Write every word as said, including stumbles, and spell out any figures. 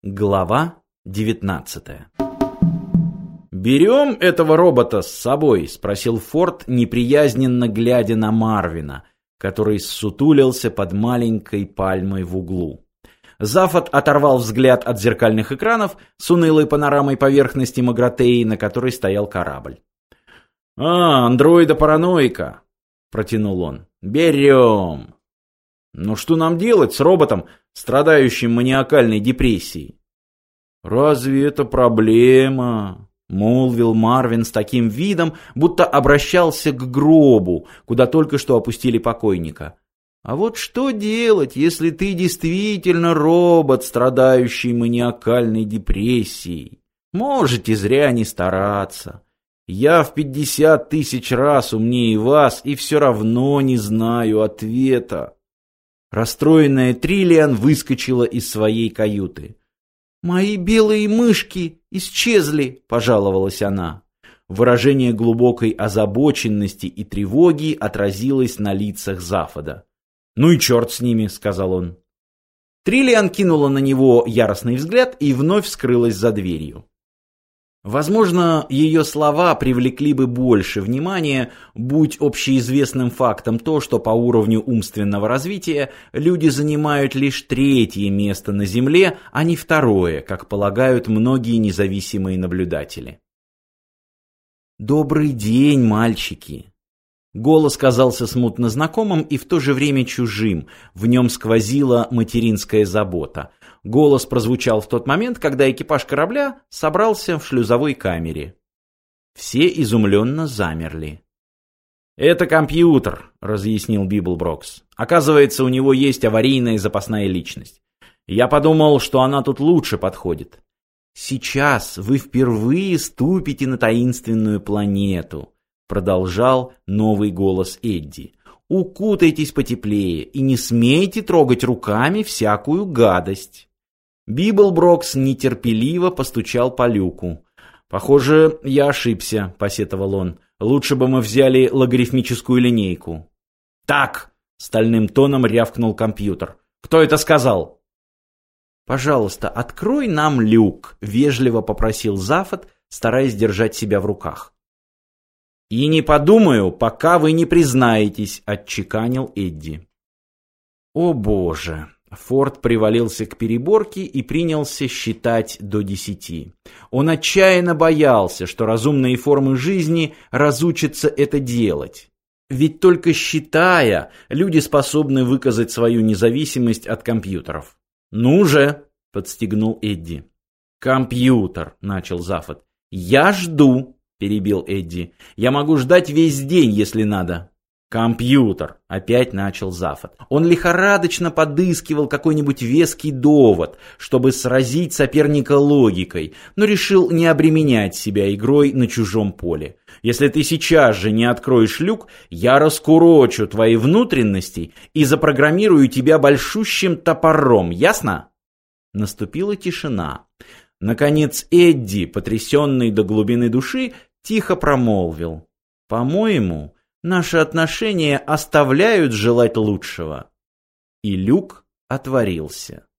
Глава девятнадцатая. «Берем этого робота с собой?» — спросил Форд, неприязненно глядя на Марвина, который ссутулился под маленькой пальмой в углу. Зафот оторвал взгляд от зеркальных экранов с унылой панорамой поверхности Магратеи, на которой стоял корабль. «А, андроида-параноика!» — протянул он. «Берем!» «Но что нам делать с роботом, страдающим маниакальной депрессией?» «Разве это проблема?» — молвил Марвин с таким видом, будто обращался к гробу, куда только что опустили покойника. «А вот что делать, если ты действительно робот, страдающий маниакальной депрессией? Можете зря не стараться. Я в пятьдесят тысяч раз умнее вас и все равно не знаю ответа». Расстроенная Триллиан выскочила из своей каюты. «Мои белые мышки исчезли», — пожаловалась она. Выражение глубокой озабоченности и тревоги отразилось на лицах Зафода. «Ну и черт с ними», — сказал он. Триллиан кинула на него яростный взгляд и вновь скрылась за дверью. Возможно, ее слова привлекли бы больше внимания, будь общеизвестным фактом то, что по уровню умственного развития люди занимают лишь третье место на Земле, а не второе, как полагают многие независимые наблюдатели. «Добрый день, мальчики!» Голос казался смутно знакомым и в то же время чужим, в нем сквозила материнская забота. Голос прозвучал в тот момент, когда экипаж корабля собрался в шлюзовой камере. Все изумленно замерли. «Это компьютер», — разъяснил Библброкс. «Оказывается, у него есть аварийная запасная личность. Я подумал, что она тут лучше подходит. Сейчас вы впервые ступите на таинственную планету», — продолжал новый голос Эдди. «Укутайтесь потеплее и не смейте трогать руками всякую гадость». Библброкс нетерпеливо постучал по люку. «Похоже, я ошибся», — посетовал он. «Лучше бы мы взяли логарифмическую линейку». «Так!» — стальным тоном рявкнул компьютер. «Кто это сказал?» «Пожалуйста, открой нам люк», — вежливо попросил Зафот, стараясь держать себя в руках. «И не подумаю, пока вы не признаетесь», — отчеканил Эдди. «О боже!» Форд привалился к переборке и принялся считать до десяти. Он отчаянно боялся, что разумные формы жизни разучатся это делать. Ведь только считая, люди способны выказать свою независимость от компьютеров. «Ну же!» — подстегнул Эдди. «Компьютер!» — начал Зафот. «Я жду!» — перебил Эдди. «Я могу ждать весь день, если надо». «Компьютер!» — опять начал Зафот. Он лихорадочно подыскивал какой-нибудь веский довод, чтобы сразить соперника логикой, но решил не обременять себя игрой на чужом поле. «Если ты сейчас же не откроешь люк, я раскурочу твои внутренности и запрограммирую тебя большущим топором, ясно?» Наступила тишина. Наконец Эдди, потрясенный до глубины души, тихо промолвил: «По-моему, наши отношения оставляют желать лучшего». И люк отворился.